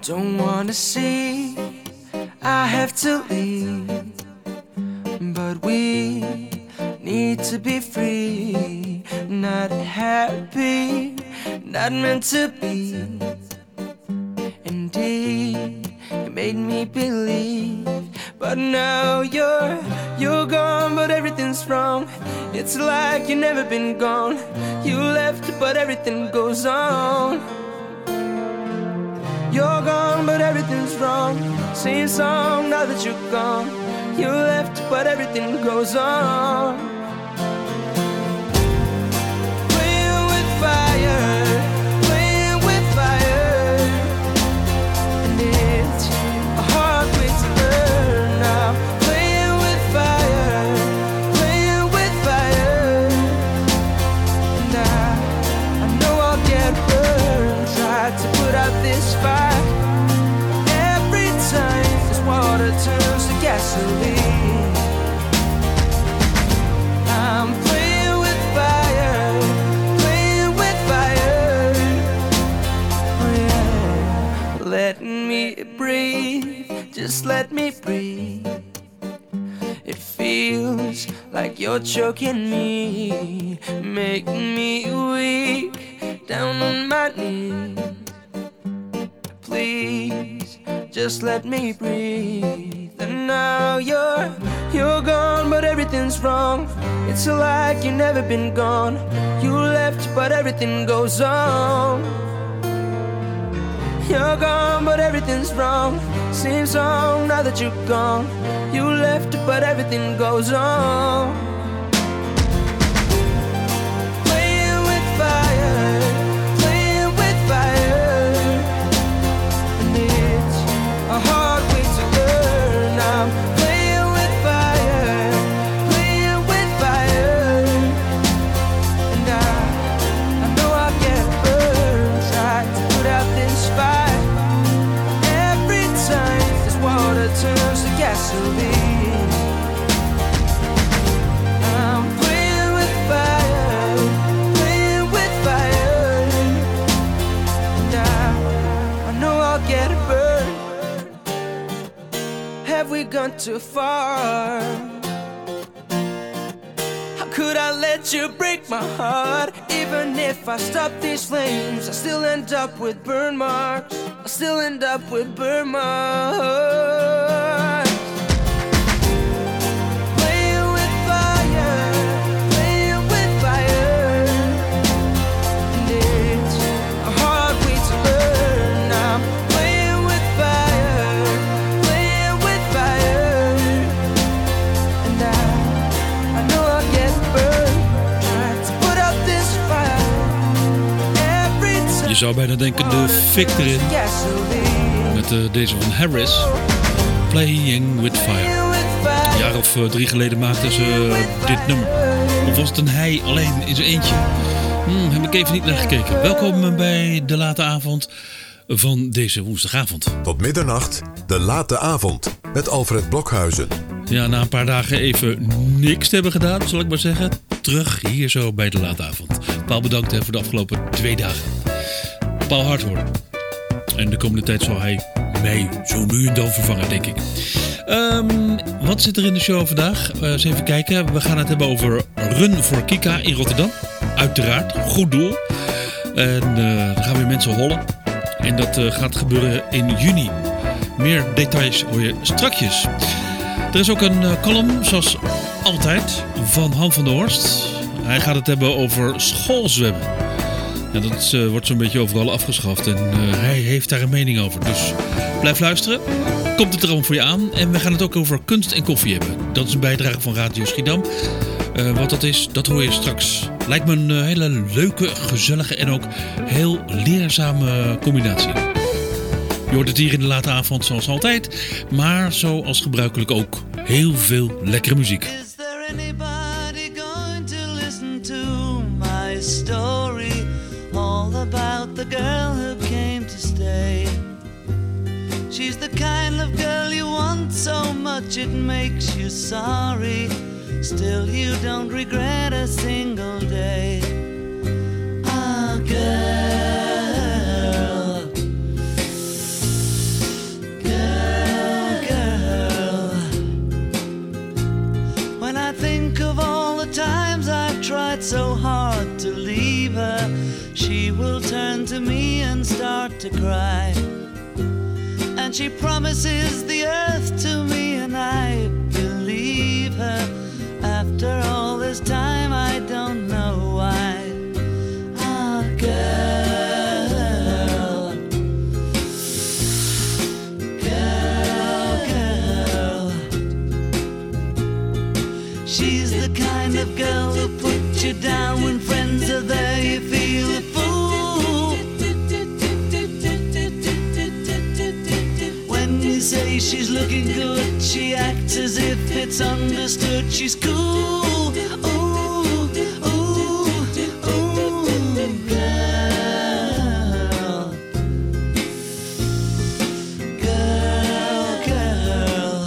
Don't wanna see I have to leave, but we need to be free. Not happy, not meant to be. Indeed, it made me believe. But now you're gone, but everything's wrong. It's like you've never been gone. You left, but everything goes on. You're gone, but everything's wrong. Same song now that you're gone. You left, but everything goes on. Playing with fire, playing with fire. And it's a hard way to learn now. Playing with fire, playing with fire. And I know I'll get burned. Try to put out this fire. Every time this water turns to gasoline, I'm playing with fire, playing with fire. Oh yeah. Let me breathe, just let me breathe. It feels like you're choking me, make me weak, down on my knees. Please, just let me breathe. And now you're gone, but everything's wrong. It's like you've never been gone. You left, but everything goes on. You're gone, but everything's wrong. Same song now that you're gone. You left, but everything goes on. Playing with fire, playing with fire. And it's a hard way to learn now. Playing with fire, playing with fire. And I know I'll get burned. Try to put out this fire. Every time this water turns to gasoline, I'm playing with fire, playing with fire. And I know I'll get burned. Have we gone too far? How could I let you break my heart? Even if I stop these flames, I still end up with burn marks. I still end up with burn marks. Playing with fire, playing with fire. And it's a hard way to learn. I'm playing with fire, playing with fire. And I know I'll get burned. Try to put out this fire. Every time. Je zou bijna denken de fik erin. Met deze van Harris, Playing with Fire. Een jaar of 3 geleden maakten ze dit nummer. Of was het een hij alleen in zijn eentje? Heb ik even niet naar gekeken. Welkom bij de late avond van deze woensdagavond. Tot middernacht, de late avond met Alfred Blokhuizen. Ja, na een paar dagen even niks te hebben gedaan, zal ik maar zeggen. Terug hier zo bij de late avond. Paul, bedankt voor de afgelopen 2 dagen. Paul Harthoorn. En de komende tijd zal hij mij zo nu en dan vervangen, denk ik. Wat zit er in de show vandaag? Eens even kijken. We gaan het hebben over Run voor Kika in Rotterdam. Uiteraard, goed doel. En dan gaan weer mensen hollen. En dat gaat gebeuren in juni. Meer details hoor je strakjes. Er is ook een column, zoals altijd, van Han van der Horst. Hij gaat het hebben over schoolzwemmen. Ja, dat wordt zo'n beetje overal afgeschaft en hij heeft daar een mening over. Dus blijf luisteren. Komt het er allemaal voor je aan. En we gaan het ook over kunst en koffie hebben. Dat is een bijdrage van Radio Schiedam. Wat dat is, dat hoor je straks. Lijkt me een hele leuke, gezellige en ook heel leerzame combinatie. Je hoort het hier in de late avond zoals altijd. Maar zoals gebruikelijk ook heel veel lekkere muziek. Is there anybody going to listen to my story? All about the girl who came to stay. She's the kind of girl you want so much it makes you sorry. Still you don't regret a single day. A girl it's so hard to leave her, she will turn to me and start to cry. And she promises the earth to me, and I believe her. After all this time, I don't know why. Ah, girl, girl, girl. She's the kind of girl who puts you down when friends are there. You feel a fool. When you say she's looking good, she acts as if it's understood. She's cool. Ooh, ooh, ooh, girl, girl, girl.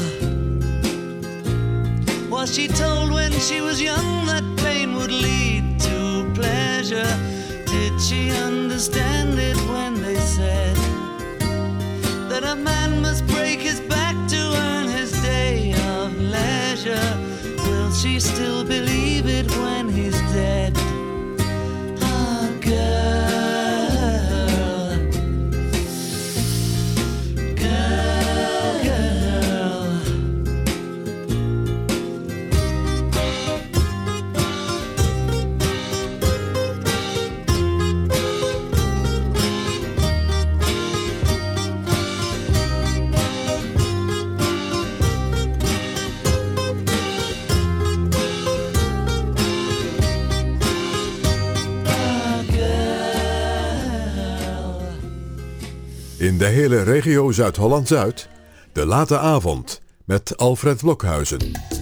Was she told when she was young that pain would lead to pleasure? Did she understand it when they said that a man must break his back to earn his day of leisure? Will she still believe it when he's dead? Ah, girl, girl, girl. In de hele regio Zuid-Holland-Zuid, de late avond met Alfred Blokhuizen.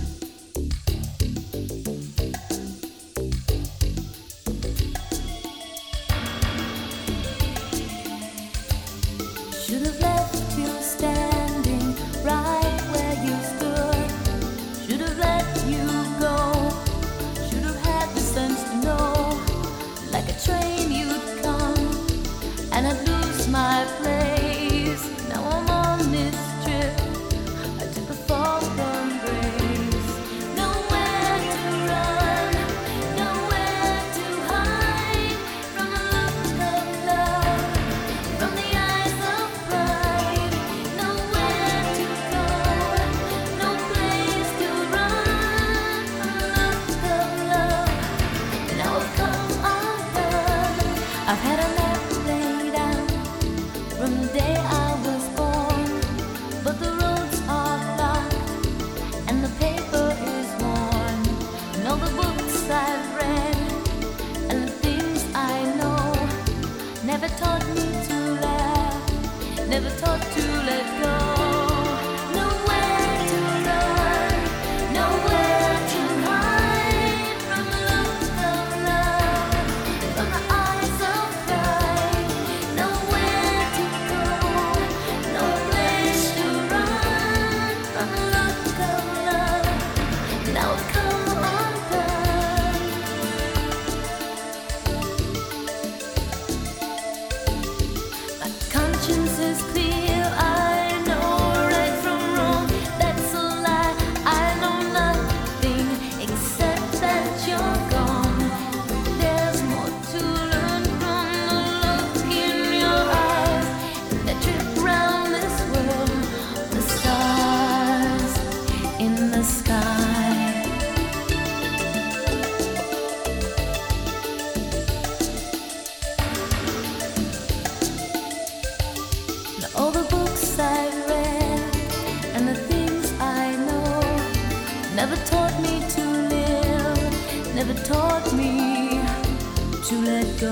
Should have left you standing right where you stood. Should have let you go. Should have had the sense to know. Like a train you'd come and I'd lose my place. Now I'm on this trip. I took a fall from grace. Nowhere to run, nowhere to hide from the look of love, from the eyes of pride. Nowhere to go, no place to run from the look of love. Now I've come undone. I've had a map laid out from the day I was born, but the roads are blocked and the paper is worn. And all the books I've read and the things I know never taught me to laugh, never taught to let go. Nowhere to run, nowhere to hide from the look of love, from the eyes of pride. Nowhere to go, no place to run from the look of love. Now I've come undone. My conscience is clear. I know right from wrong. That's a lie. I know nothing except that you're gone. There's more to learn from the look in your eyes. That trip round this world, the stars in the sky. Now all the books I've read and the things I know never taught me to live, never taught me to let go.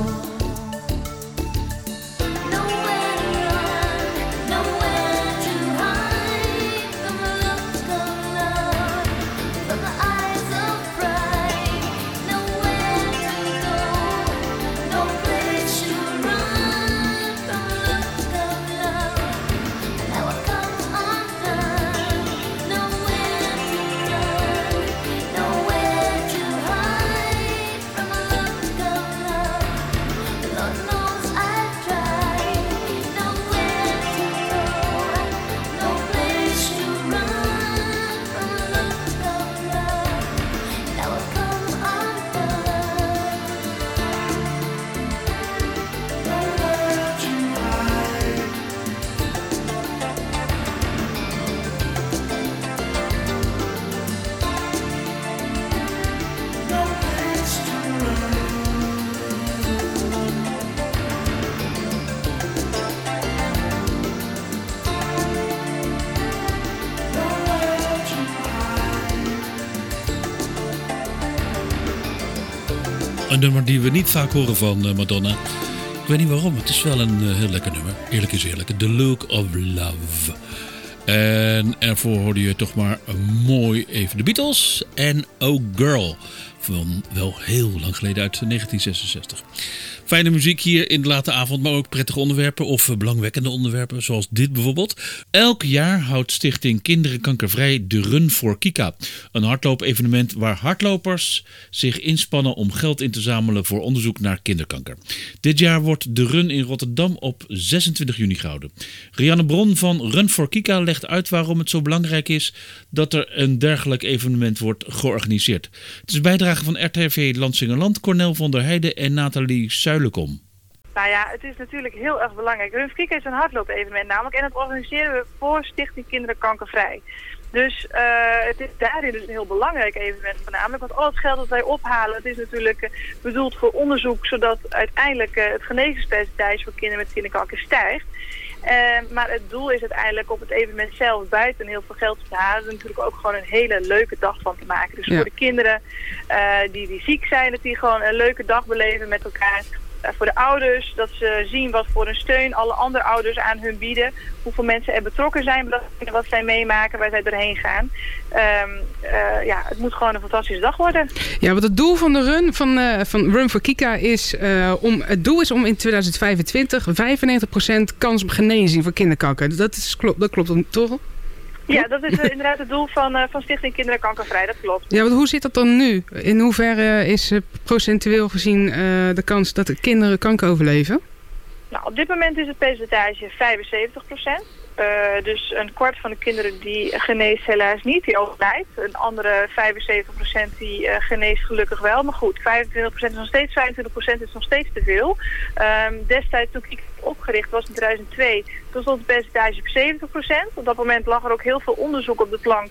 Nowhere to run, nowhere to hide from the look of love, from the eyes of pride. Nowhere to go, no place to run from the look of love. Now I've come undone. Nowhere to run, nowhere to hide from the look of love. Een nummer die we niet vaak horen van Madonna. Ik weet niet waarom, het is wel een heel lekker nummer. Eerlijk is eerlijk. The Look of Love. En ervoor hoorde je toch maar mooi even de Beatles en Oh Girl. Van wel heel lang geleden uit 1966. Fijne muziek hier in de late avond, maar ook prettige onderwerpen of belangwekkende onderwerpen, zoals dit bijvoorbeeld. Elk jaar houdt Stichting Kinderen Kankervrij de Run for Kika. Een hardloop-evenement waar hardlopers zich inspannen om geld in te zamelen voor onderzoek naar kinderkanker. Dit jaar wordt de run in Rotterdam op 26 juni gehouden. Rianne Bron van Run for Kika legt uit waarom het zo belangrijk is dat er een dergelijk evenement wordt georganiseerd. Het is een bijdrage van RTV Lansingerland, Cornel van der Heijden en Nathalie Zuilenkom. Nou ja, het is natuurlijk heel erg belangrijk. Run for Kika is een hardloop-evenement namelijk en dat organiseren we voor Stichting Kinderen Kankervrij. Dus het is daarin dus een heel belangrijk evenement voornamelijk. Want al het geld dat wij ophalen, het is natuurlijk bedoeld voor onderzoek, zodat uiteindelijk het genezingspercentage voor kinderen met kinderkanker stijgt. Maar het doel is uiteindelijk op het evenement zelf buiten heel veel geld te halen. Er natuurlijk ook gewoon een hele leuke dag van te maken. Dus voor de kinderen die ziek zijn, dat die gewoon een leuke dag beleven met elkaar. Voor de ouders, dat ze zien wat voor een steun alle andere ouders aan hun bieden. Hoeveel mensen er betrokken zijn bij wat zij meemaken, waar zij doorheen gaan. Het moet gewoon een fantastische dag worden. Ja, want het doel van de run van Run for Kika is om in 2025 95% kans op genezing voor kinderkanker. Dat klopt toch? Ja, dat is inderdaad het doel van Stichting Kinderen Kankervrij, dat klopt. Ja, want hoe zit dat dan nu? In hoeverre is procentueel gezien de kans dat de kinderen kanker overleven? Nou, op dit moment is het percentage 75%. Dus een kwart van de kinderen die geneest helaas niet, die overlijdt. Een andere 75% die geneest gelukkig wel. Maar goed, 25% is nog steeds 25% is nog steeds te veel. Destijds toen ik opgericht was in 2002, toen stond het percentage op 70%. Op dat moment lag er ook heel veel onderzoek op de plank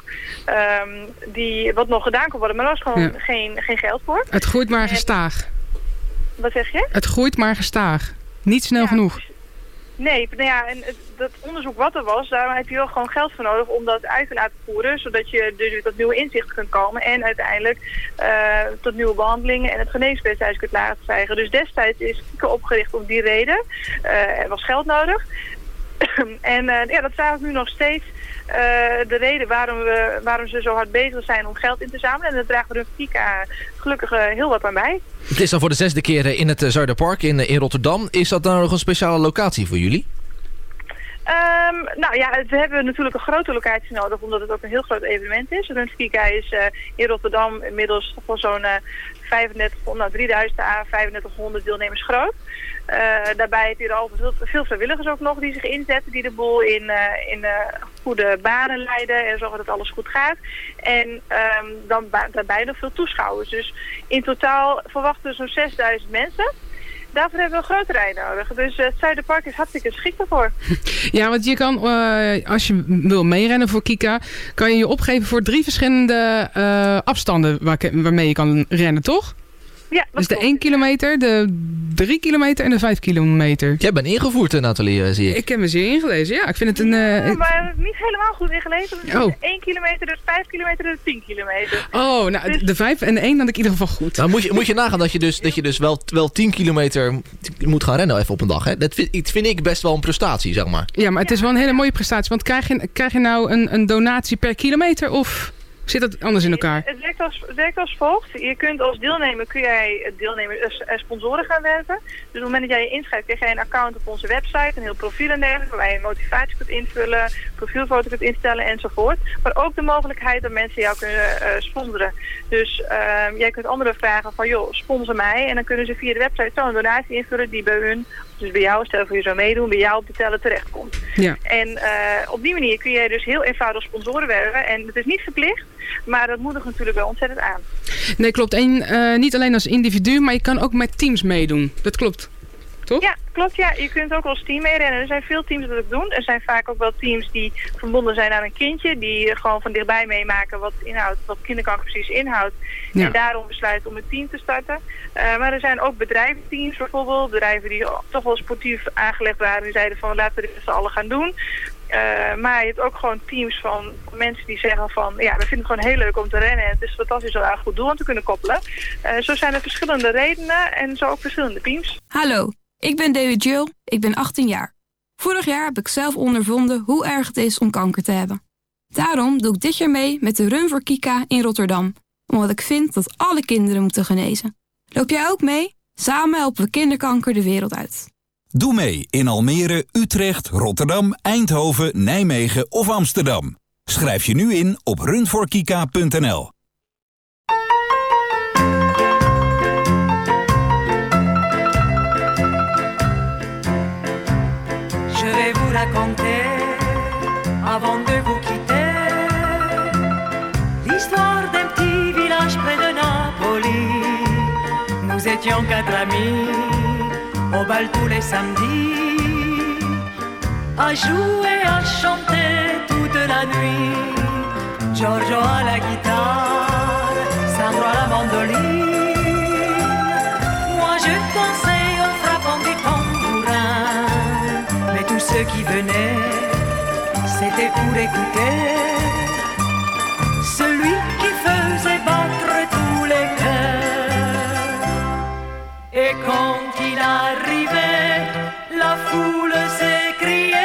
wat nog gedaan kon worden. Maar er was gewoon geen geld voor. Het groeit maar gestaag. Wat zeg je? Het groeit maar gestaag. Niet snel genoeg. Nee, nou ja, en dat onderzoek wat er was, daar heb je wel gewoon geld voor nodig om dat uit te laten voeren, zodat je dus tot nieuwe inzichten kunt komen en uiteindelijk tot nieuwe behandelingen en het geneespercentage kunt laten stijgen. Dus destijds is Kika opgericht om die reden. Er was geld nodig. En dat zagen we nu nog steeds. De reden waarom ze zo hard bezig zijn om geld in te zamelen. En daar dragen we de Kika gelukkig heel wat aan bij. Het is dan voor de 6e keer in het Zuiderpark in Rotterdam. Is dat dan nog een speciale locatie voor jullie? We hebben natuurlijk een grote locatie nodig, omdat het ook een heel groot evenement is. Run for Kika is in Rotterdam inmiddels voor zo'n 3000 à 3500 deelnemers groot. Daarbij heb je er al veel vrijwilligers ook nog die zich inzetten, die de boel in goede banen leiden en zorgen dat alles goed gaat. En dan daarbij nog veel toeschouwers. Dus in totaal verwachten we zo'n 6000 mensen. Daarvoor hebben we een groot terrein nodig. Dus het Zuiderpark is hartstikke geschikt daarvoor. Ja, want je kan, als je wil meerennen voor Kika, kan je je opgeven voor 3 verschillende afstanden waarmee je kan rennen, toch? Ja, dus de 1 kilometer, de 3 kilometer en de 5 kilometer. Jij bent ingevoerd, Nathalie, zie ik. Ik heb me zeer ingelezen, ja. Ik vind het een... maar niet helemaal goed ingelezen. Dus 1 kilometer, de 5 kilometer en de 10 kilometer. Oh, nou, dus... de 5 en de 1 had ik in ieder geval goed. Nou, moet je nagaan dat je dus wel 10 kilometer moet gaan rennen even op een dag, hè? Dat vind ik best wel een prestatie, zeg maar. Ja, maar het is wel een hele mooie prestatie. Want krijg je nou een donatie per kilometer of... Zit dat anders in elkaar? Het werkt als volgt. Je kunt als deelnemer sponsoren gaan werven. Dus op het moment dat jij je inschrijft, krijg jij een account op onze website, een heel profiel en dergelijke, waar je een motivatie kunt invullen, profielfoto kunt instellen enzovoort. Maar ook de mogelijkheid dat mensen jou kunnen sponsoren. Dus jij kunt anderen vragen van, joh, sponsor mij. En dan kunnen ze via de website zo een donatie invullen die bij hun, dus bij jou, stel voor je zou meedoen, bij jou op de teller terechtkomt. Ja. En op die manier kun je dus heel eenvoudig sponsoren werven. En het is niet verplicht, maar dat moedigt natuurlijk wel ontzettend aan. Nee, klopt. En niet alleen als individu, maar je kan ook met teams meedoen. Dat klopt, toch? Ja, klopt. Ja. Je kunt ook als team meerennen. Er zijn veel teams dat het doen. Er zijn vaak ook wel teams die verbonden zijn aan een kindje. Die gewoon van dichtbij meemaken wat kinderkanker precies inhoudt. Ja. En daarom besluiten om een team te starten. Maar er zijn ook bedrijventeams bijvoorbeeld. Bedrijven die toch wel sportief aangelegd waren. Die zeiden van laten we dit met z'n allen gaan doen. Maar je hebt ook gewoon teams van mensen die zeggen van... ja, we vinden het gewoon heel leuk om te rennen. En het is fantastisch om daar een goed doel aan te kunnen koppelen. Zo zijn er verschillende redenen en zo ook verschillende teams. Hallo, ik ben Dewi Jill, ik ben 18 jaar. Vorig jaar heb ik zelf ondervonden hoe erg het is om kanker te hebben. Daarom doe ik dit jaar mee met de Run voor Kika in Rotterdam. Omdat ik vind dat alle kinderen moeten genezen. Loop jij ook mee? Samen helpen we kinderkanker de wereld uit. Doe mee in Almere, Utrecht, Rotterdam, Eindhoven, Nijmegen of Amsterdam. Schrijf je nu in op runforkika.nl. Je vais vous raconter, avant de vous quitter, l'histoire d'un petit village près de Napoli. Nous étions 4 amis, au bal tous les samedis, à jouer, à chanter toute la nuit. Giorgio à la guitare, Sandro à la mandoline. Moi je dansais en frappant des tambourins. Mais tous ceux qui venaient, c'était pour écouter celui qui faisait battre tous les cœurs. Et quand il arrivait, la foule s'écriait.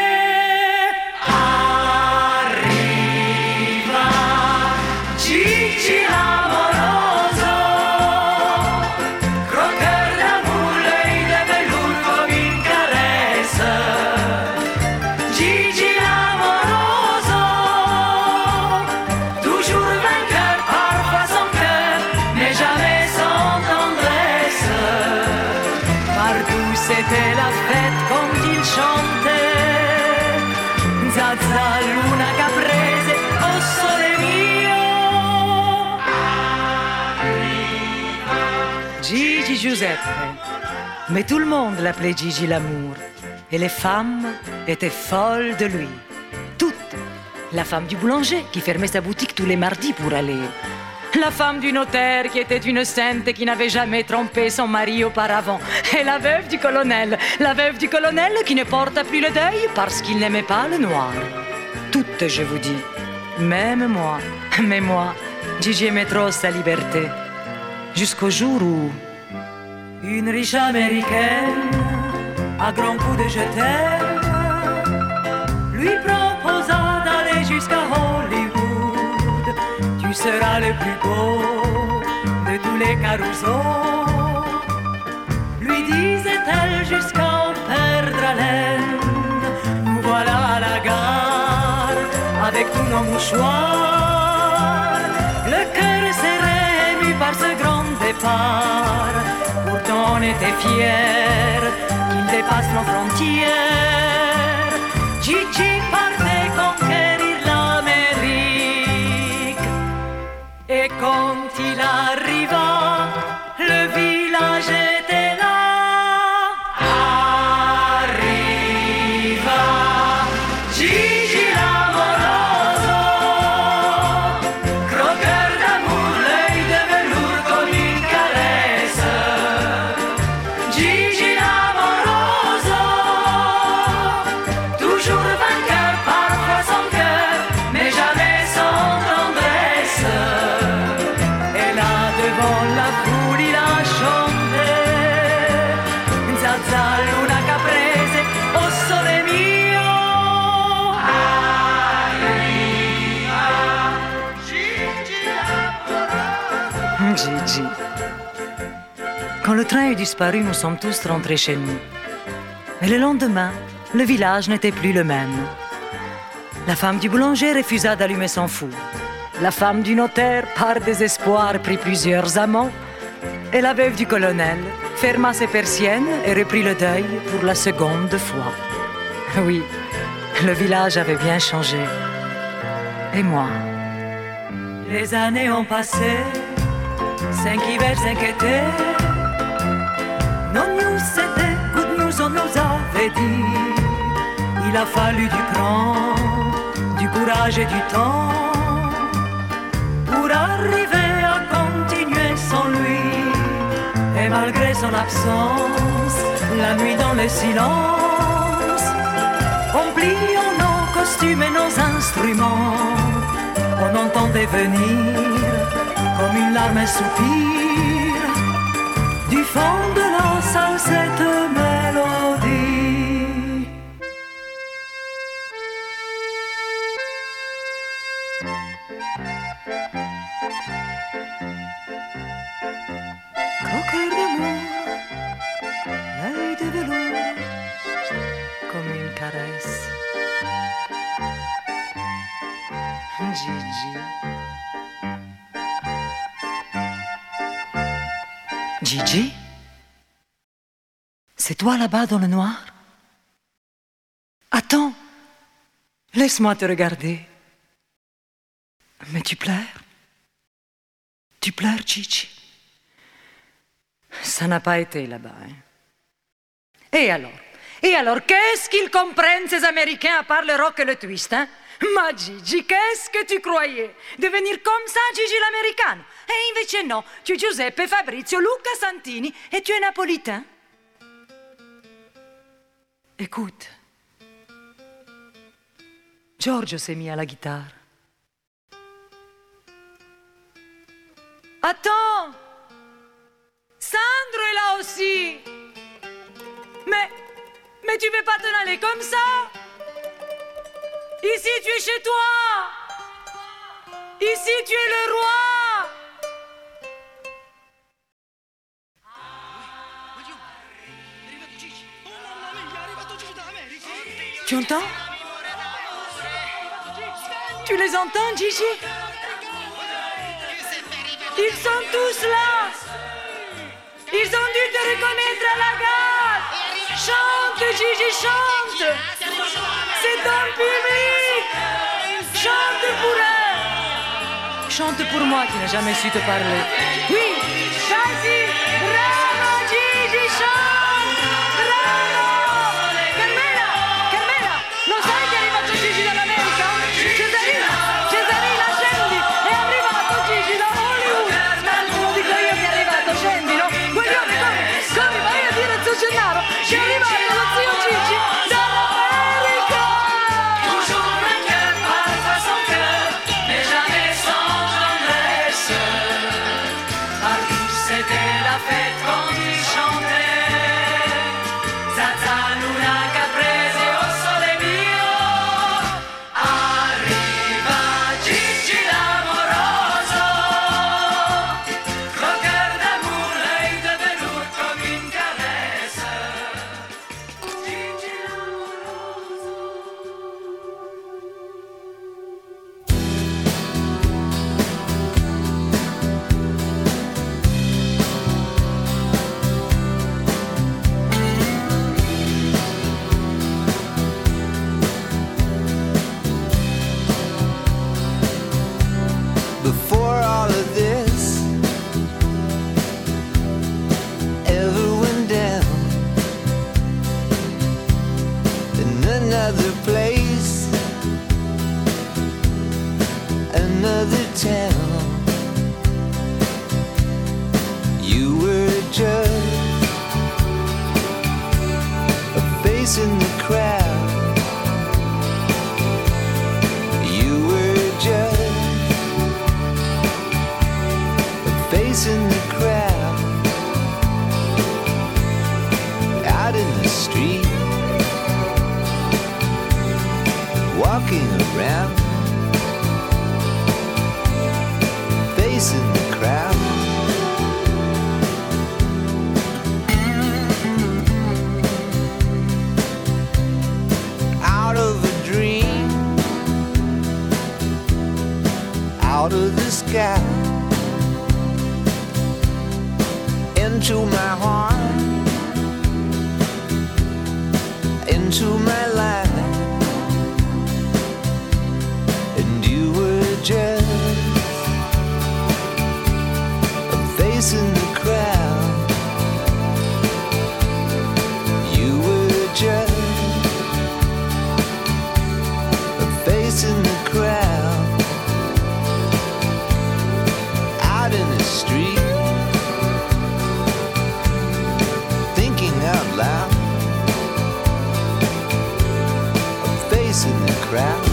C'était la fête quand il chantait Zazza, Luna, Caprese, oh sole mio. Gigi Giuseppe. Mais tout le monde l'appelait Gigi l'amour. Et les femmes étaient folles de lui. Toutes. La femme du boulanger qui fermait sa boutique tous les mardis pour aller. La femme du notaire qui était une sainte et qui n'avait jamais trompé son mari auparavant. Et la veuve du colonel qui ne porta plus le deuil parce qu'il n'aimait pas le noir. Toutes, je vous dis. Même moi. Mais moi, Gigi aimait trop sa liberté. Jusqu'au jour où une riche américaine, à grands coups de je t'aime, lui proposa d'aller jusqu'à Hollywood. Tu seras le plus beau de tous les carousaux, lui disait-elle jusqu'à perdre haleine. Nous voilà à la gare avec tous nos mouchoirs, le cœur serré ému par ce grand départ. Pourtant on était fiers qu'il dépasse nos frontières. Gigi partait conquérir l'Amérique. Et quand il arriva, le village était là. Arriva Gigi l'amoroso, croqueur d'amour, l'œil de velours comme une caresse. Gigi l'amoroso, toujours vainqueur, parfois sans cœur, mais jamais sans tendresse. Et là devant la foule il a chanté Zazza, Luna, Caprese, oh sole mio. Arriva Gigi l'amoroso. Gigi. Quand le train eut disparu, nous sommes tous rentrés chez nous. Mais le lendemain, le village n'était plus le même. La femme du boulanger refusa d'allumer son four. La femme du notaire, par désespoir, prit plusieurs amants. Et la veuve du colonel ferma ses persiennes et reprit le deuil pour la seconde fois. Oui, le village avait bien changé. Et moi? Les années ont passé, 5 hivers, 5 étés. Non news, c'était good news, on nous avait dit. Il a fallu du cran, du courage et du temps pour arriver à continuer sans lui. Et malgré son absence, la nuit dans le silence, on plie nos costumes et nos instruments, on entendait venir comme une larme et soupir du fond de la salle cette mélodie. Coqueur d'amour, l'œil de velours, comme une caresse. Gigi. Gigi? C'est toi là-bas dans le noir? Attends, laisse-moi te regarder. Mais tu pleures? Tu pleures, Gigi? Ça n'a pas été là-bas, hein? Et alors, qu'est-ce qu'ils comprennent ces Américains à part le rock et le twist, hein? Ma Gigi, qu'est-ce que tu croyais? Devenir comme ça, Gigi l'américaine? E invece no, tu es Giuseppe, Fabrizio, Luca Santini et tu es napolitain. Écoute, Giorgio s'est mis à la guitare. Attends, Sandro est là aussi. Mais tu peux pas t'en aller comme ça. Ici, tu es chez toi. Ici, tu es le roi. Tu entends? Tu les entends, Gigi? Ils sont tous là. Ils ont dû te reconnaître à la gare. Chante, Gigi, chante. C'est ton public. Chante pour eux. Chante pour moi qui n'ai jamais su te parler. Oui, vas-y, bravo, Gigi, chante. Bravo. Carmela, lo sai che è arrivato Gigi dall'America? Cesarina, scendi, è arrivato Gigi da Hollywood. Te lo dico io che è arrivato, scendi, no? Guaglione, come vai a dire a Zio Gennaro che è arrivato lo zio Gigi dall'America? Toujours un cœur parfois sans cœur, mais jamais sans tendresse. Partout c'était la fête quand il chantait. Zazzaluna, caprese, oh sole mio. Arriva Gigi l'amoroso, croqueur d'amour, l'œil de velours comme une caresse. Gigi l'amoroso. Before all of this ever went down, in another place, another town, you were just a face in the crowd. You were just face in the crowd, out in the street, walking around, face in the crowd. Out of a dream, out of the sky, into my heart, into my life, and you were just a face in the crowd. You were just a face in the crowd, out in the street, out loud, a face in the crowd.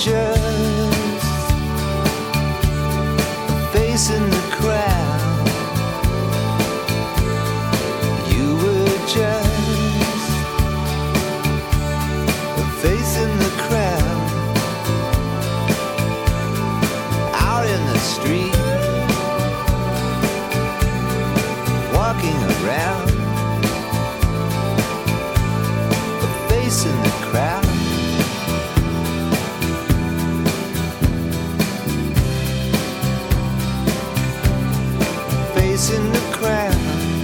just a face in the crowd. You were just a face in the crowd. Out in the street, walking around, a face in the crowd. Face in the crowd.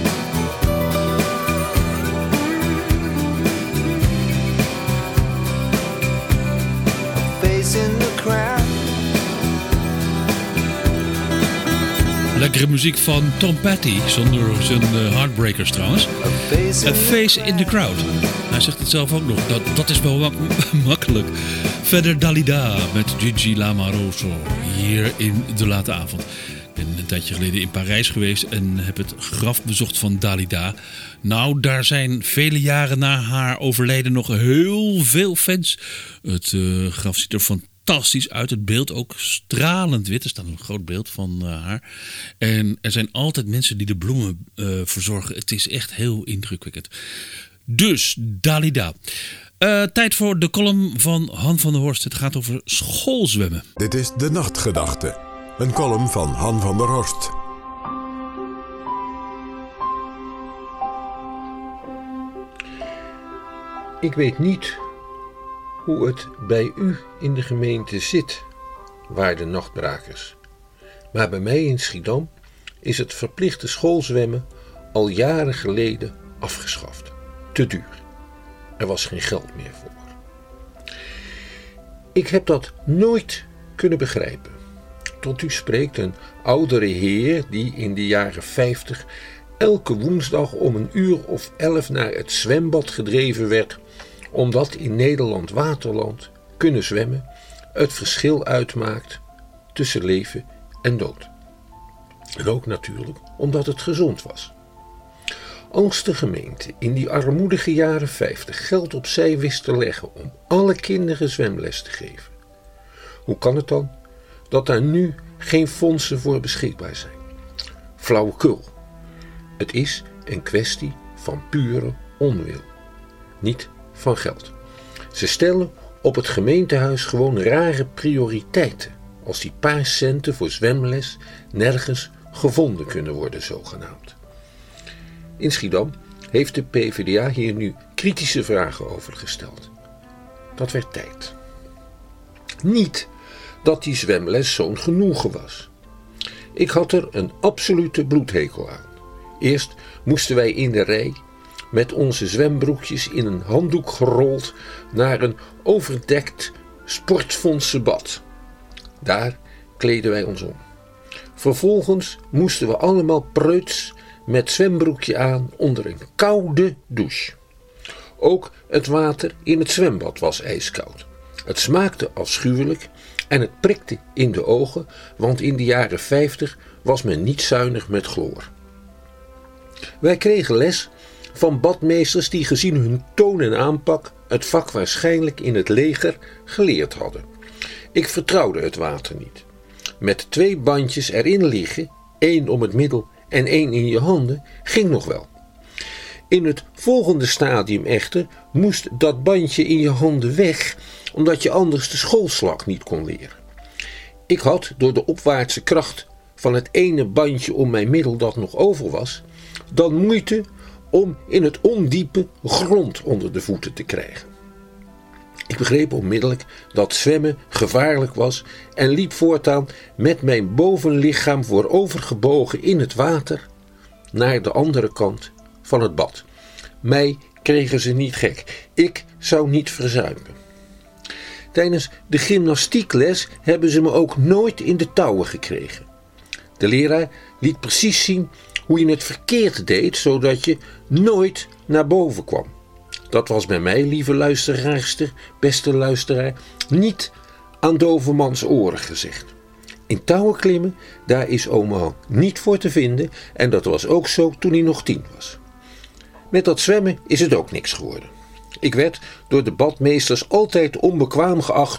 A face in the crowd. Lekkere muziek van Tom Petty, zonder zijn Heartbreakers trouwens. A face in the crowd. Hij zegt het zelf ook nog, dat is wel makkelijk. Verder Dalida met Gigi Lamoroso, hier in de late avond. Ik ben een tijdje geleden in Parijs geweest en heb het graf bezocht van Dalida. Nou, daar zijn vele jaren na haar overlijden nog heel veel fans. Het graf ziet er fantastisch uit. Het beeld ook stralend wit. Er staat een groot beeld van haar. En er zijn altijd mensen die de bloemen verzorgen. Het is echt heel indrukwekkend. Dus, Dalida. Tijd voor de column van Han van der Horst. Het gaat over schoolzwemmen. Dit is De Nachtgedachte. Een column van Han van der Horst. Ik weet niet hoe het bij u in de gemeente zit, waarde nachtbrakers. Maar bij mij in Schiedam is het verplichte schoolzwemmen al jaren geleden afgeschaft. Te duur. Er was geen geld meer voor. Ik heb dat nooit kunnen begrijpen. Tot u spreekt een oudere heer die in de jaren 50 elke woensdag om 11:00 naar het zwembad gedreven werd, omdat in Nederland waterland kunnen zwemmen het verschil uitmaakt tussen leven en dood. En ook natuurlijk omdat het gezond was. Als de gemeente in die armoedige jaren 50 geld opzij wist te leggen om alle kinderen zwemles te geven, hoe kan het dan dat daar nu geen fondsen voor beschikbaar zijn? Flauwekul. Het is een kwestie van pure onwil, niet van geld. Ze stellen op het gemeentehuis gewoon rare prioriteiten als die paar centen voor zwemles nergens gevonden kunnen worden zogenaamd. In Schiedam heeft de PvdA hier nu kritische vragen over gesteld. Dat werd tijd. Niet dat die zwemles zo'n genoegen was. Ik had er een absolute bloedhekel aan. Eerst moesten wij in de rij met onze zwembroekjes in een handdoek gerold naar een overdekt sportfondsenbad. Daar kleden wij ons om. Vervolgens moesten we allemaal preuts met zwembroekje aan onder een koude douche. Ook het water in het zwembad was ijskoud. Het smaakte afschuwelijk en het prikte in de ogen, want in de jaren 50 was men niet zuinig met chloor. Wij kregen les van badmeesters die gezien hun toon en aanpak het vak waarschijnlijk in het leger geleerd hadden. Ik vertrouwde het water niet. Met 2 bandjes erin liggen, 1 om het middel en 1 in je handen, ging nog wel. In het volgende stadium echter moest dat bandje in je handen weg, omdat je anders de schoolslag niet kon leren. Ik had door de opwaartse kracht van het ene bandje om mijn middel dat nog over was, dan moeite om in het ondiepe grond onder de voeten te krijgen. Ik begreep onmiddellijk dat zwemmen gevaarlijk was en liep voortaan met mijn bovenlichaam voorovergebogen in het water naar de andere kant van het bad. Mij kregen ze niet gek. Ik zou niet verzuipen. Tijdens de gymnastiekles hebben ze me ook nooit in de touwen gekregen. De leraar liet precies zien hoe je het verkeerd deed, zodat je nooit naar boven kwam. Dat was bij mij, lieve luisteraarster, beste luisteraar, niet aan dovemans oren gezegd. In touwen klimmen, daar is ome Han niet voor te vinden en dat was ook zo toen hij nog 10 was. Met dat zwemmen is het ook niks geworden. Ik werd door de badmeesters altijd onbekwaam geacht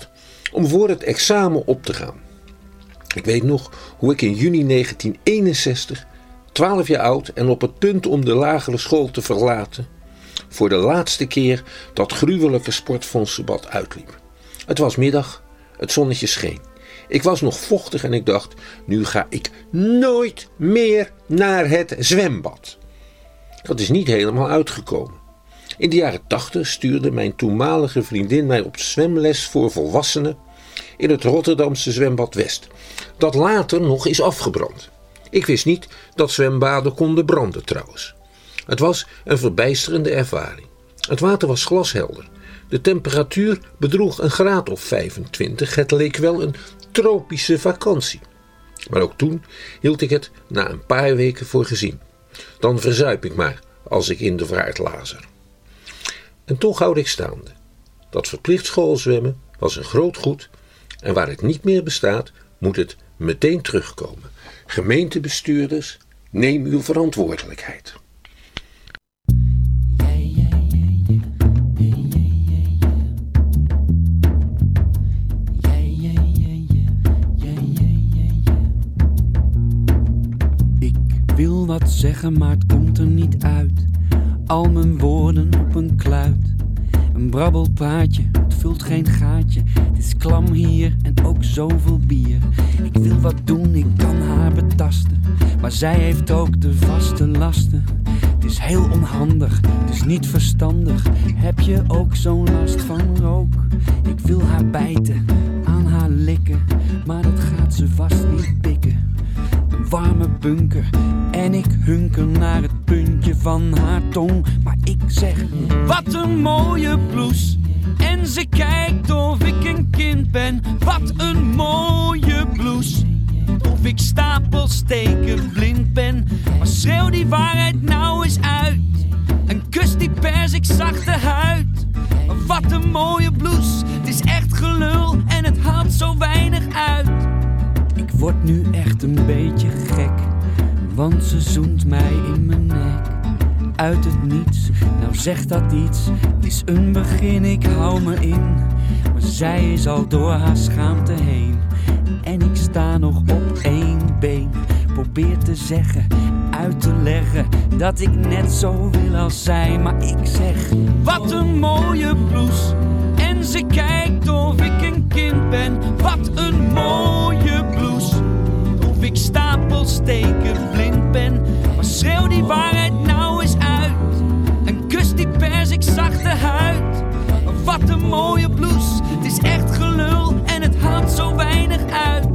om voor het examen op te gaan. Ik weet nog hoe ik in juni 1961, 12 jaar oud en op het punt om de lagere school te verlaten, voor de laatste keer dat gruwelijke sportfondsdebat uitliep. Het was middag, het zonnetje scheen. Ik was nog vochtig en ik dacht, nu ga ik nooit meer naar het zwembad. Dat is niet helemaal uitgekomen. In de jaren 80 stuurde mijn toenmalige vriendin mij op zwemles voor volwassenen in het Rotterdamse zwembad West, dat later nog is afgebrand. Ik wist niet dat zwembaden konden branden trouwens. Het was een verbijsterende ervaring. Het water was glashelder. De temperatuur bedroeg een graad of 25. Het leek wel een tropische vakantie. Maar ook toen hield ik het na een paar weken voor gezien. Dan verzuip ik maar als ik in de vaart lazer. En toch houd ik staande. Dat verplicht schoolzwemmen was een groot goed en waar het niet meer bestaat, moet het meteen terugkomen. Gemeentebestuurders, neem uw verantwoordelijkheid. Ik wil wat zeggen, maar het komt er niet uit. Al mijn woorden op een kluit. Een brabbelpraatje, het vult geen gaatje. Het is klam hier en ook zoveel bier. Ik wil wat doen, ik kan haar betasten. Maar zij heeft ook de vaste lasten. Het is heel onhandig, het is niet verstandig. Heb je ook zo'n last van rook? Ik wil haar bijten, aan haar likken. Maar dat gaat ze vast niet pikken. Een warme bunker en ik hunker naar het puntje van haar tong. Maar ik zeg, wat een mooie blouse. En ze kijkt of ik een kind ben. Wat een mooie blouse. Of ik stapelsteken blind ben. Maar schreeuw die waarheid nou eens uit. En kus die perzikzachte huid. Wat een mooie blouse. Het is echt gelul en het haalt zo weinig uit. Ik word nu echt een beetje gek, want ze zoent mij in mijn nek. Uit het niets, nou zegt dat iets. Het is een begin, ik hou me in. Maar zij is al door haar schaamte heen. En ik sta nog op één been. Probeer te zeggen, uit te leggen, dat ik net zo wil als zij. Maar ik zeg, wat een mooie blouse. En ze kijkt of ik een kind ben. Wat een mooie blouse. Of ik stapelsteken blind ben. Maar schreeuw die waarheid nou eens uit. En kus die perzikzachte huid. Wat een mooie blouse. Het is echt gelul en het haalt zo weinig uit.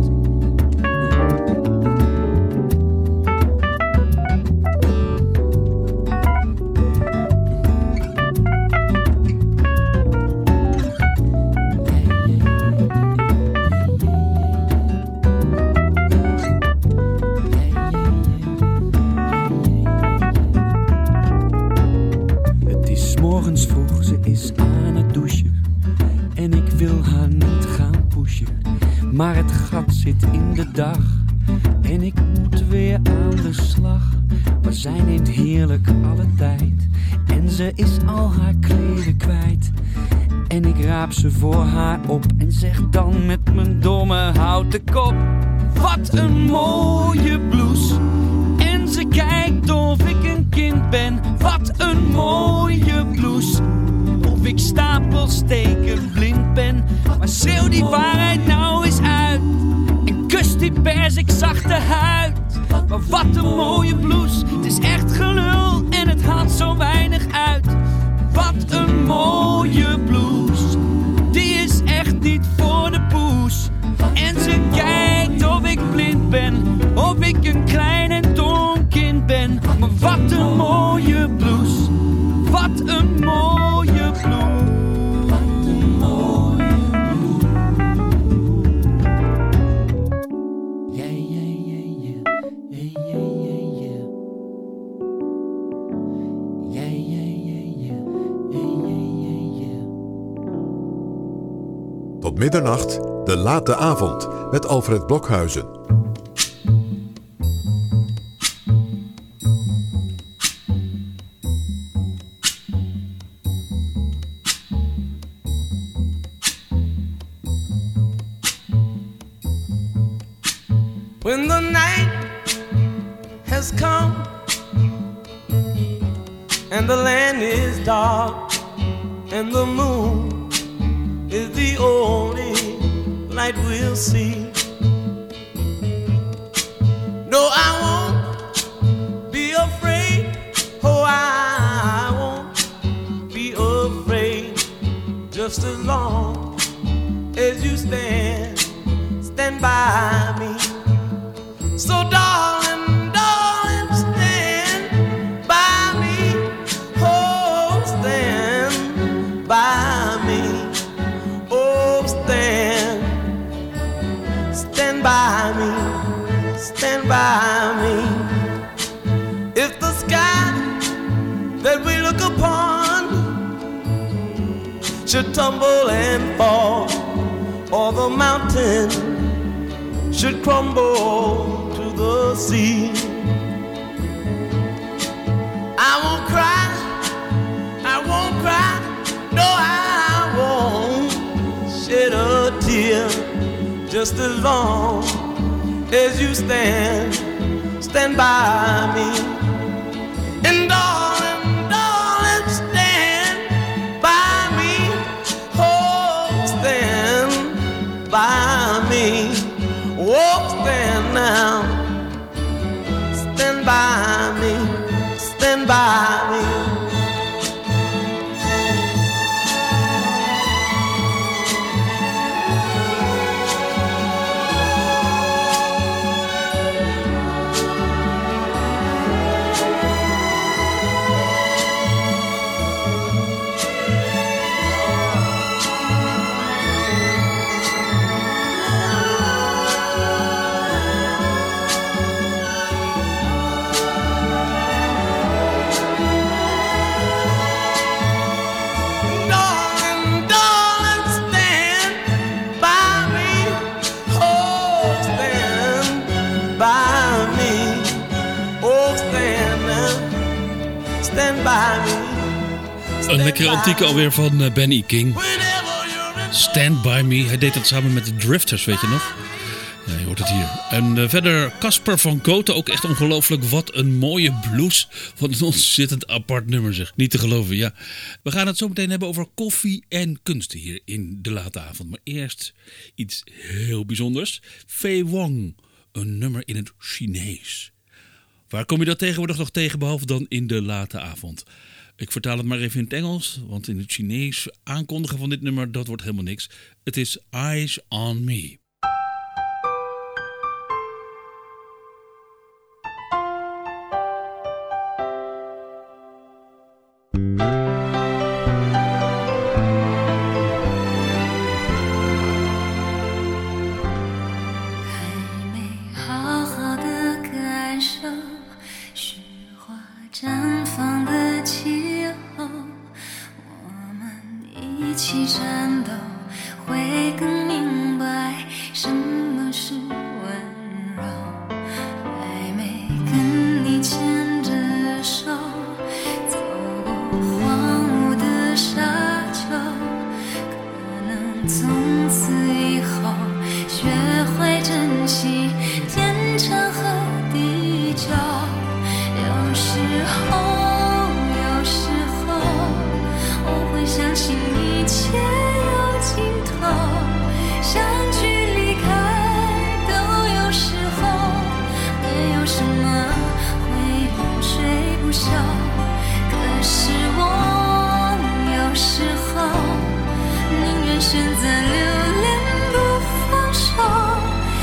Morgens vroeg, ze is aan het douchen. En ik wil haar niet gaan pushen. Maar het gat zit in de dag. En ik moet weer aan de slag. Maar zij neemt heerlijk alle tijd. En ze is al haar kleren kwijt. En ik raap ze voor haar op. En zeg dan met mijn domme houten kop. Wat een mooie blouse. En ze kijkt of ik een kind ben. Wat een mooie blouse. Of ik stapelsteken blind ben. Maar schreeuw die waarheid nou eens uit. En kus die perzikzachte huid. Maar wat een mooie blouse. Het is echt gelul en het haalt zo weinig uit. Wat een mooie blouse. Die is echt niet voor de poes. En ze kijkt of ik blind ben. Of ik een klein en dom kind ben. Maar wat een mooie blouse. Wat een mooie blouse. Wat een mooie blouse. Yeah, yeah, yeah, yeah. Yeah, yeah, yeah, yeah. Yeah, yeah, yeah, yeah. Yeah, yeah, yeah, yeah. Tot middernacht, de late avond met Alfred Blokhuizen. When the night has come and the land is dark and the moon is the only light we'll see. No, I won't be afraid. Oh, I won't be afraid. Just as long as you stand by me. So darling, darling, stand by me. Oh, stand by me. Oh, stand by me. Stand by me. If the sky that we look upon should tumble and fall, or the mountain should crumble to the sea, I won't cry, no, I won't shed a tear. Just as long as you stand by me. And darling, darling, stand by me. Oh, stand by me. Oh, stand now. Stand by me. Stand by me. Een lekkere antieke alweer van Benny King. Stand By Me. Hij deed dat samen met de Drifters, weet je nog? Ja, je hoort het hier. En verder Casper van Koten, ook echt ongelooflijk. Wat een mooie blues. Wat een ontzettend apart nummer zeg. Niet te geloven, ja. We gaan het zo meteen hebben over koffie en kunsten hier in de late avond. Maar eerst iets heel bijzonders. Fei Wong, een nummer in het Chinees. Waar kom je dat tegenwoordig nog tegen, behalve dan in de late avond? Ik vertaal het maar even in het Engels, want in het Chinees aankondigen van dit nummer, dat wordt helemaal niks. Het is Eyes on Me. 选择留恋不放手，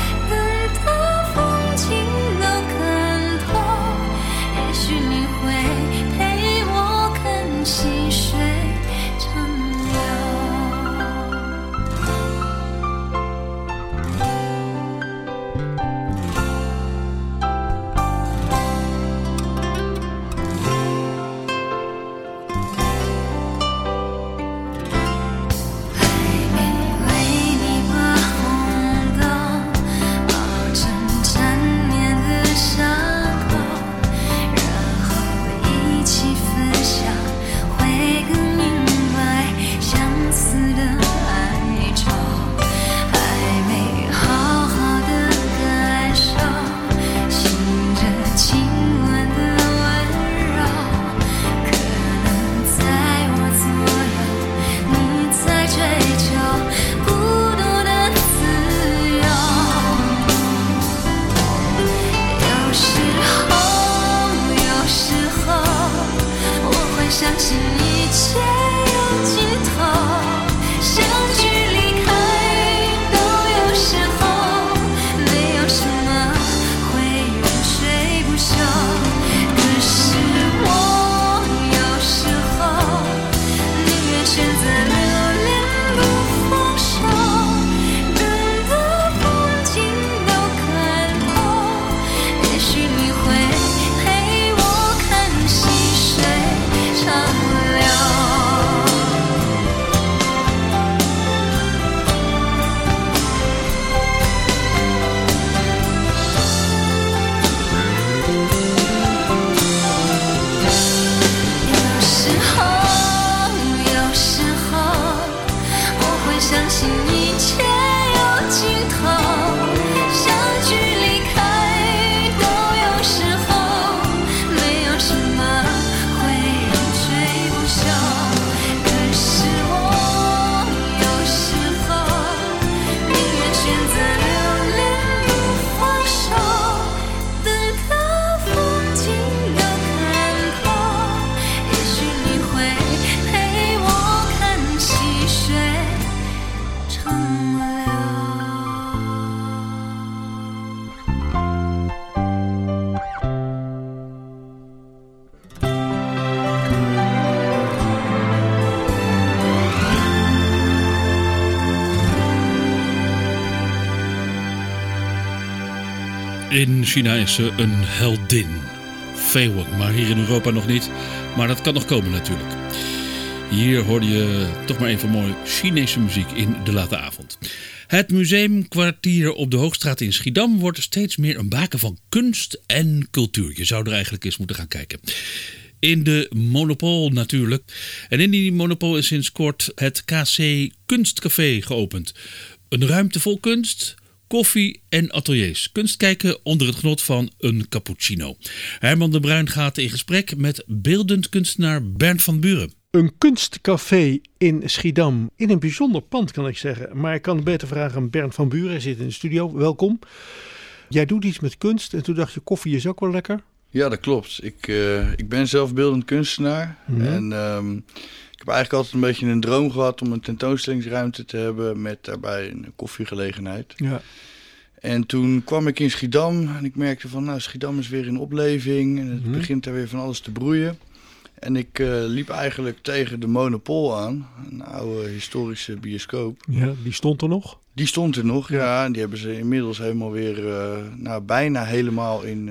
In China is ze een heldin. Fei Wen, maar hier in Europa nog niet. Maar dat kan nog komen natuurlijk. Hier hoorde je toch maar even mooi Chinese muziek in de late avond. Het museumkwartier op de Hoogstraat in Schiedam wordt steeds meer een baken van kunst en cultuur. Je zou er eigenlijk eens moeten gaan kijken. In de Monopol natuurlijk. En in die Monopol is sinds kort het KC Kunstcafé geopend. Een ruimte vol kunst, koffie en ateliers. Kunst kijken onder het genot van een cappuccino. Herman de Bruin gaat in gesprek met beeldend kunstenaar Bernd van Buren. Een kunstcafé in Schiedam. In een bijzonder pand kan ik zeggen. Maar ik kan het beter vragen aan Bernd van Buren. Hij zit in de studio. Welkom. Jij doet iets met kunst en toen dacht je koffie is ook wel lekker. Ja, dat klopt. Ik ben zelf beeldend kunstenaar. Mm-hmm. En ik heb eigenlijk altijd een beetje een droom gehad om een tentoonstellingsruimte te hebben met daarbij een koffiegelegenheid. Ja. En toen kwam ik in Schiedam en ik merkte van Schiedam is weer in opleving en het begint daar weer van alles te broeien. En ik liep eigenlijk tegen de Monopol aan, een oude historische bioscoop. Ja, die stond er nog? Die stond er nog, ja. En die hebben ze inmiddels helemaal weer, bijna helemaal in,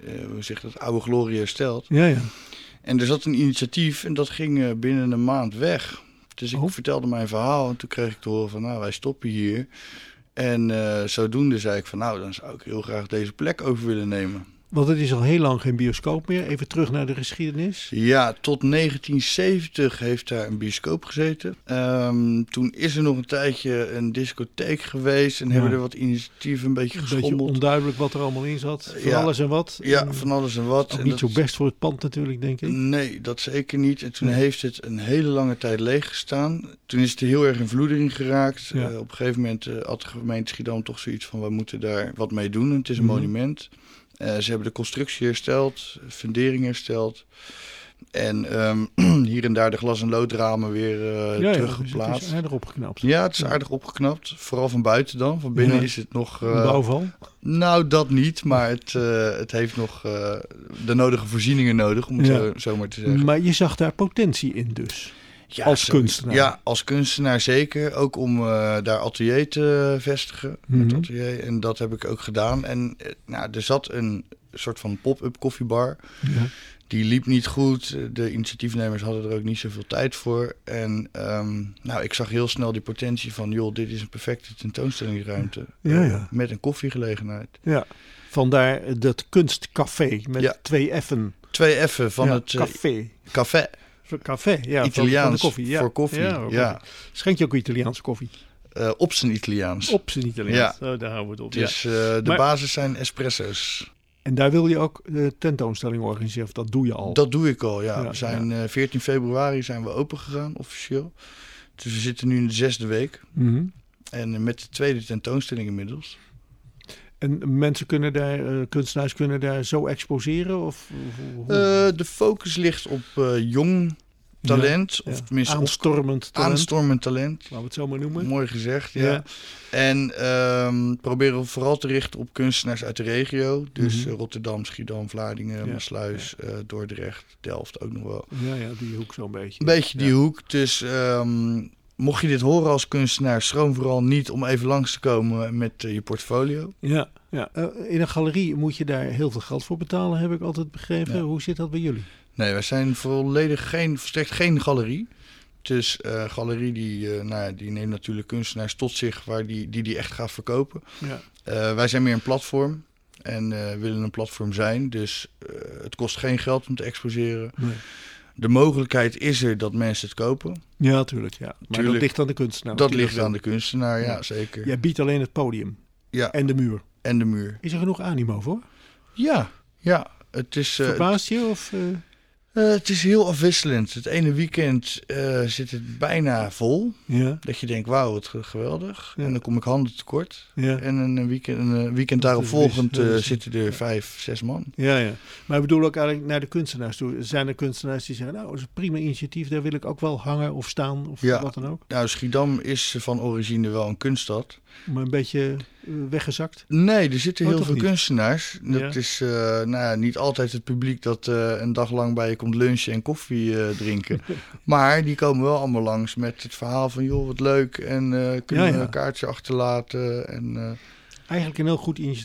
oude glorie hersteld. Ja, ja. En er zat een initiatief en dat ging binnen een maand weg. Dus ik vertelde mijn verhaal en toen kreeg ik te horen van, wij stoppen hier. En zodoende zei ik van, dan zou ik heel graag deze plek over willen nemen. Want het is al heel lang geen bioscoop meer. Even terug naar de geschiedenis. Ja, tot 1970 heeft daar een bioscoop gezeten. Toen is er nog een tijdje een discotheek geweest. En hebben er wat initiatieven een beetje geschommeld. Een beetje onduidelijk wat er allemaal in zat. Van alles en wat. Ja, van alles en wat. Ook en niet zo best voor het pand natuurlijk, denk ik. Nee, dat zeker niet. En toen heeft het een hele lange tijd leeg gestaan. Toen is het heel erg in vloedering geraakt. Ja. Op een gegeven moment had de gemeente Schiedam toch zoiets van, we moeten daar wat mee doen. Het is een monument. Ze hebben de constructie hersteld, fundering hersteld. En hier en daar de glas- en loodramen weer teruggeplaatst. Het is aardig opgeknapt. Ja, het is aardig opgeknapt. Vooral van buiten dan. Van binnen is het nog... een bouwval? Nou, dat niet. Maar het heeft nog de nodige voorzieningen nodig, om het zo maar te zeggen. Maar je zag daar potentie in dus? Ja, als kunstenaar? Ja, als kunstenaar zeker. Ook om daar atelier te vestigen. Het atelier. En dat heb ik ook gedaan. En er zat een soort van pop-up koffiebar. Ja. Die liep niet goed. De initiatiefnemers hadden er ook niet zoveel tijd voor. En ik zag heel snel die potentie van, joh, dit is een perfecte tentoonstellingsruimte. Met een koffiegelegenheid. Ja, vandaar dat kunstcafé met 2 F'en. 2 F'en van het café. Café. Café, ja. Italiaans van de koffie. Ja. Voor koffie, ja. Schenk je ook Italiaanse koffie? Op zijn Italiaans. Op zijn Italiaans, daar houden we het op. Dus de basis zijn espresso's. En daar wil je ook de tentoonstelling organiseren, of dat doe je al? Dat doe ik al, ja. We zijn 14 februari zijn we open gegaan, officieel. Dus we zitten nu in de 6e week. Mm-hmm. En met de 2e tentoonstelling inmiddels. En mensen kunnen daar, kunstenaars kunnen daar zo exposeren? Of de focus ligt op jong talent. Ja, of tenminste aanstormend talent. Laten we het zo maar noemen. Mooi gezegd, ja. En proberen we vooral te richten op kunstenaars uit de regio. Dus Rotterdam, Schiedam, Vlaardingen, Maassluis, Dordrecht, Delft ook nog wel. Ja, die hoek zo'n beetje. Een beetje die hoek. Dus mocht je dit horen als kunstenaar, schroom vooral niet om even langs te komen met je portfolio. Ja. In een galerie moet je daar heel veel geld voor betalen, heb ik altijd begrepen. Ja. Hoe zit dat bij jullie? Nee, wij zijn volstrekt geen galerie. Dus galerie die neemt natuurlijk kunstenaars tot zich waar die echt gaat verkopen. Ja. Wij zijn meer een platform en willen een platform zijn. Dus het kost geen geld om te exposeren. Nee. De mogelijkheid is er dat mensen het kopen. Ja, natuurlijk. Ja. Maar dat ligt aan de kunstenaar. Dat ligt aan de kunstenaar, ja, zeker. Jij biedt alleen het podium. Ja. En de muur. Is er genoeg animo voor? Ja. Het is, verbaast je of... het is heel afwisselend. Het ene weekend zit het bijna vol. Ja. Dat je denkt, wauw, wat geweldig. Ja. En dan kom ik handen tekort. Ja. En een weekend daarop volgend zitten er 5, 6 man. Ja. Maar ik bedoel ook eigenlijk naar de kunstenaars toe. Zijn er kunstenaars die zeggen, dat is een prima initiatief. Daar wil ik ook wel hangen of staan of wat dan ook? Nou, Schiedam is van origine wel een kunststad. Maar een beetje weggezakt? Nee, er zitten heel veel kunstenaars. Dat is niet altijd het publiek dat een dag lang bij je komt lunchen en koffie drinken. Maar die komen wel allemaal langs met het verhaal van, joh, wat leuk. En kunnen we een kaartje achterlaten. En, eigenlijk een heel goed initiatief.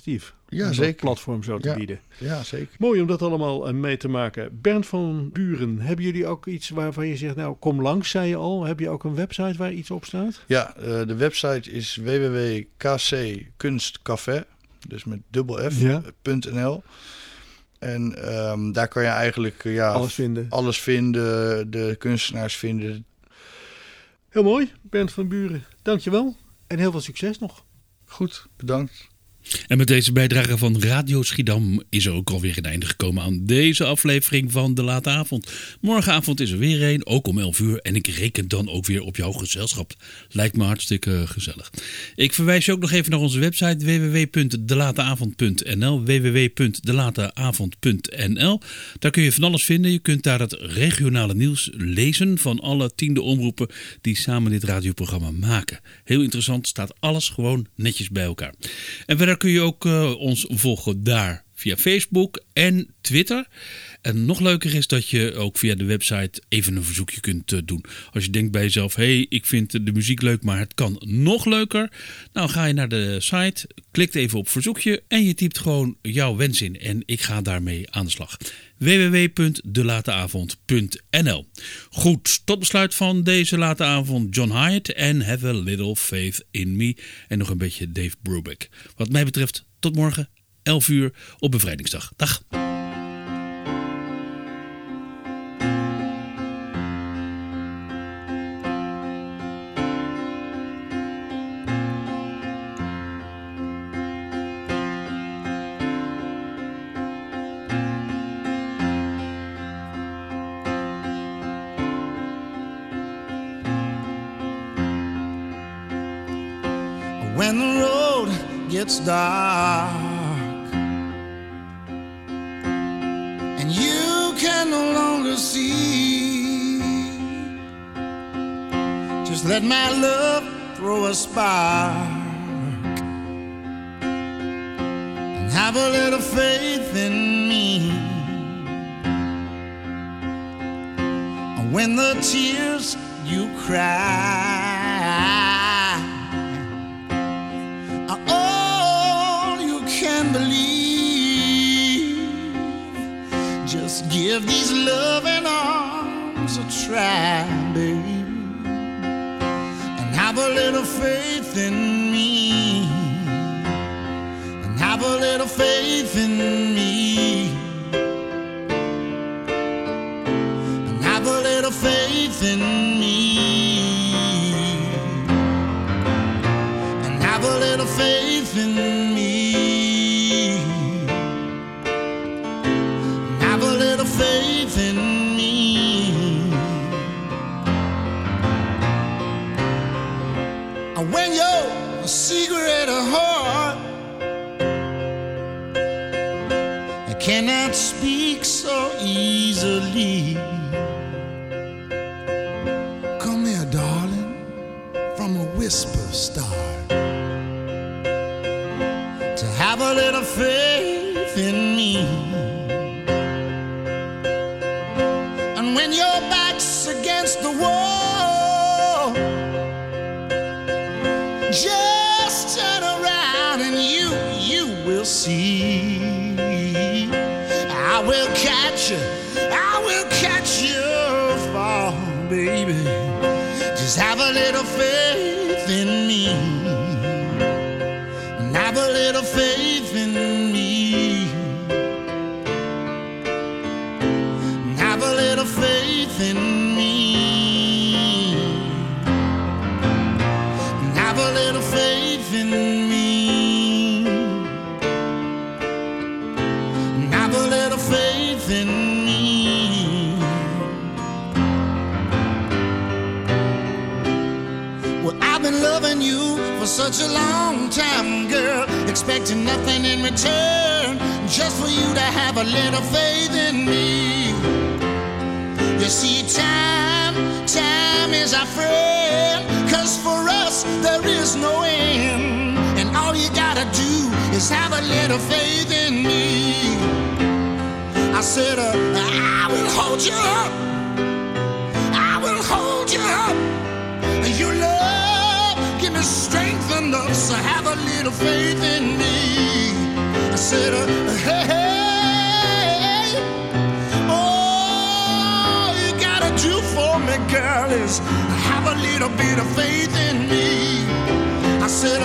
Ja, om zeker. dat platform zo te Ja. bieden. Ja, zeker. Mooi om dat allemaal mee te maken. Bernd van Buren, hebben jullie ook iets waarvan je zegt, nou kom langs, zei je al. Heb je ook een website waar iets op staat? Ja, de website is www.kckunstcafé, dus met dubbel F.nl. En daar kan je eigenlijk alles vinden, de kunstenaars vinden. Heel mooi, Bernd van Buren. Dankjewel en heel veel succes nog. Goed, bedankt. En met deze bijdrage van Radio Schiedam is er ook alweer een einde gekomen aan deze aflevering van De Late Avond. Morgenavond is er weer een, ook om 11 uur. En ik reken dan ook weer op jouw gezelschap. Lijkt me hartstikke gezellig. Ik verwijs je ook nog even naar onze website www.delateavond.nl www.delateavond.nl. Daar kun je van alles vinden. Je kunt daar het regionale nieuws lezen van alle 10 omroepen die samen dit radioprogramma maken. Heel interessant, staat alles gewoon netjes bij elkaar. En verder kun je ook ons volgen daar via Facebook en Twitter. En nog leuker is dat je ook via de website even een verzoekje kunt doen. Als je denkt bij jezelf, hey, ik vind de muziek leuk, maar het kan nog leuker. Nou, ga je naar de site, klikt even op verzoekje en je typt gewoon jouw wens in. En ik ga daarmee aan de slag. www.delateavond.nl. Goed, tot besluit van deze late avond John Hyatt en Have a Little Faith in Me. En nog een beetje Dave Brubeck. Wat mij betreft, tot morgen, 11 uur op Bevrijdingsdag. Dag. When the road gets dark and you can no longer see, just let my love throw a spark and have a little faith in me. And when the tears you cry can believe, just give these loving arms a try, baby, and have a little faith in me, and have a little faith in me, and have a little faith in me, and have a little faith in me. Faith in me. When your secret heart cannot speak so easily, come here, darling, from a whisper start to have a little faith in me. When your back's against the wall, just turn around and you will see. I will catch you fall, baby. Just have a little faith in me, and have a little faith in me. Have a little faith in me. Have a little faith in me. Have a little faith in me. Well, I've been loving you for such a long time, girl, expecting nothing in return, just for you to have a little faith in me. You see, time is our friend, 'cause for us there is no end. And all you gotta do is have a little faith in me. I said, I will hold you up. I will hold you up. Your love, give me strength enough, so have a little faith in me. I said, hey, hey, all you gotta do for me, girl, is have a little bit of faith in me. I said,